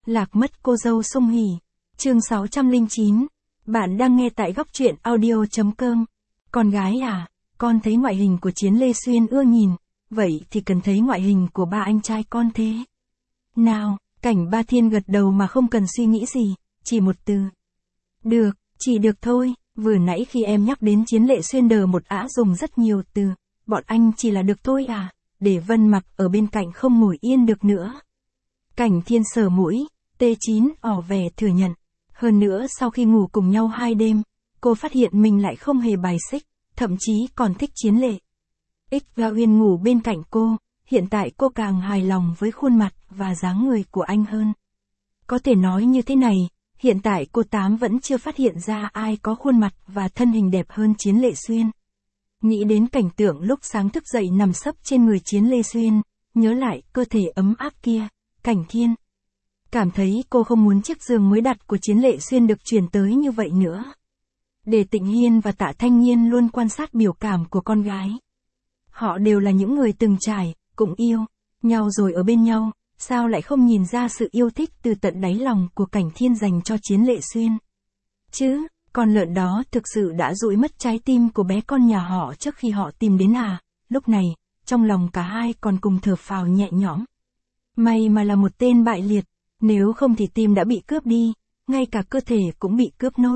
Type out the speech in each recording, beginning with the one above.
Lạc mất cô dâu Song Hỷ. Chương 609. Bạn đang nghe tại góc truyện audio.com. Con gái à, con thấy ngoại hình của Chiến Lê Xuyên ưa nhìn, vậy thì cần thấy ngoại hình của ba anh trai con thế. Nào, Cảnh Ba Thiên gật đầu mà không cần suy nghĩ gì, chỉ một từ. Được, chỉ được thôi, vừa nãy khi em nhắc đến Chiến Lê Xuyên đờ một ả dùng rất nhiều từ, bọn anh chỉ là được thôi à, để Vân Mặc ở bên cạnh không ngồi yên được nữa. Cảnh Thiên sờ mũi, T9 ỏ vẻ thừa nhận. Hơn nữa sau khi ngủ cùng nhau 2 đêm, cô phát hiện mình lại không hề bài xích, thậm chí còn thích Chiến Lệ. X và Uyên ngủ bên cạnh cô, hiện tại cô càng hài lòng với khuôn mặt và dáng người của anh hơn. Có thể nói như thế này, hiện tại cô Tám vẫn chưa phát hiện ra ai có khuôn mặt và thân hình đẹp hơn Chiến Lệ Xuyên. Nghĩ đến cảnh tượng lúc sáng thức dậy nằm sấp trên người Chiến Lê Xuyên, nhớ lại cơ thể ấm áp kia, Cảnh Thiên cảm thấy cô không muốn chiếc giường mới đặt của Chiến Lệ Xuyên được chuyển tới như vậy nữa. Để Tịnh Hiên và Tạ Thanh Nhiên luôn quan sát biểu cảm của con gái. Họ đều là những người từng trải, cũng yêu nhau rồi ở bên nhau, sao lại không nhìn ra sự yêu thích từ tận đáy lòng của Cảnh Thiên dành cho Chiến Lệ Xuyên. Chứ, con lợn đó thực sự đã dụi mất trái tim của bé con nhà họ trước khi họ tìm đến à, lúc này, trong lòng cả hai còn cùng thở phào nhẹ nhõm. May mà là một tên bại liệt, nếu không thì tim đã bị cướp đi, ngay cả cơ thể cũng bị cướp nốt.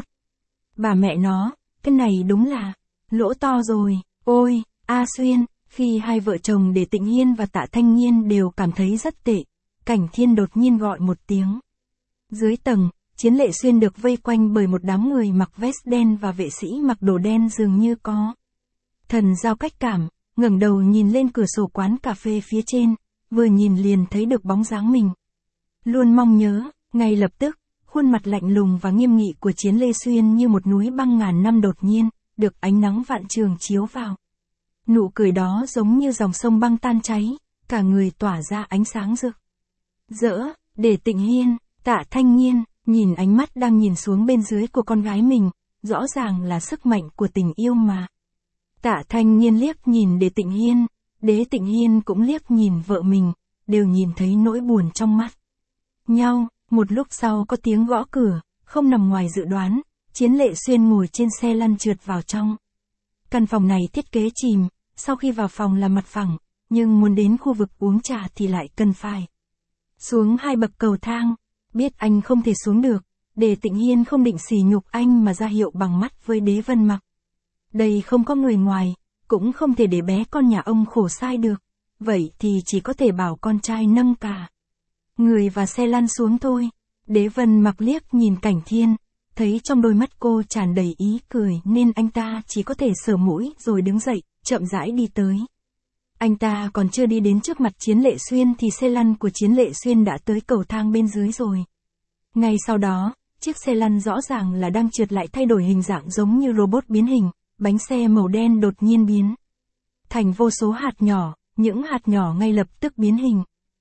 Bà mẹ nó, cái này đúng là lỗ to rồi. Ôi, A Xuyên, khi hai vợ chồng để Tịnh Hiên và Tạ Thanh Nhiên đều cảm thấy rất tệ, Cảnh Thiên đột nhiên gọi một tiếng. Dưới tầng, Chiến Lệ Xuyên được vây quanh bởi một đám người mặc vest đen và vệ sĩ mặc đồ đen dường như có thần giao cách cảm, ngẩng đầu nhìn lên cửa sổ quán cà phê phía trên, vừa nhìn liền thấy được bóng dáng mình. Luôn mong nhớ, ngay lập tức, khuôn mặt lạnh lùng và nghiêm nghị của Chiến Lê Xuyên như một núi băng ngàn năm đột nhiên, được ánh nắng vạn trường chiếu vào. Nụ cười đó giống như dòng sông băng tan cháy, cả người tỏa ra ánh sáng rực rỡ, để Tịnh Hiên, Tạ Thanh Nhiên, nhìn ánh mắt đang nhìn xuống bên dưới của con gái mình, rõ ràng là sức mạnh của tình yêu mà. Tạ Thanh Nhiên liếc nhìn Đế Tịnh Hiên, Đế Tịnh Hiên cũng liếc nhìn vợ mình, đều nhìn thấy nỗi buồn trong mắt nhau. Một lúc sau có tiếng gõ cửa, không nằm ngoài dự đoán, Chiến Lệ Xuyên ngồi trên xe lăn trượt vào trong. Căn phòng này thiết kế chìm, sau khi vào phòng là mặt phẳng, nhưng muốn đến khu vực uống trà thì lại cần phải xuống 2 bậc cầu thang. Biết anh không thể xuống được, Đế Tịnh Hiên không định sỉ nhục anh mà ra hiệu bằng mắt với Đế Vân Mặc. Đây không có người ngoài, cũng không thể để bé con nhà ông khổ sai được, vậy thì chỉ có thể bảo con trai nâng cả người và xe lăn xuống thôi. Đế Vân Mặc liếc nhìn Cảnh Thiên, thấy trong đôi mắt cô tràn đầy ý cười nên anh ta chỉ có thể sờ mũi rồi đứng dậy, chậm rãi đi tới. Anh ta còn chưa đi đến trước mặt Chiến Lệ Xuyên thì xe lăn của Chiến Lệ Xuyên đã tới cầu thang bên dưới rồi. Ngay sau đó, chiếc xe lăn rõ ràng là đang trượt lại thay đổi hình dạng giống như robot biến hình, bánh xe màu đen đột nhiên biến thành vô số hạt nhỏ, những hạt nhỏ ngay lập tức biến hình.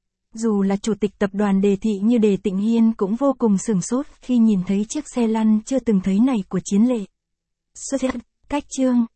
Dù là chủ tịch tập đoàn Đề Thị như Đế Tịnh Hiên cũng vô cùng sửng sốt khi nhìn thấy chiếc xe lăn chưa từng thấy này của Chiến Lệ Xuyên. Cách chương